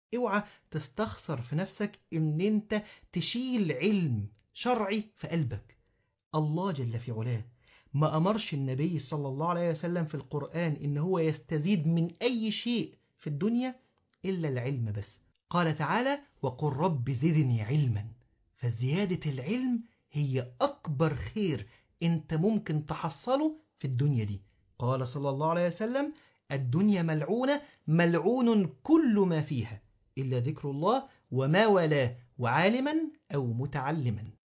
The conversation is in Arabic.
اوعى تستخسر في نفسك ان انت تشيل علم شرعي في قلبك. الله جل في علاه ما أمرش النبي صلى الله عليه وسلم في القرآن إن هو يستزيد من أي شيء في الدنيا إلا العلم بس. قال تعالى: وقل رب زدني علما. فزيادة العلم هي أكبر خير أنت ممكن تحصله في الدنيا دي. قال صلى الله عليه وسلم: الدنيا ملعونة، ملعون كل ما فيها إلا ذكر الله وما والاه وعالما أو متعلما.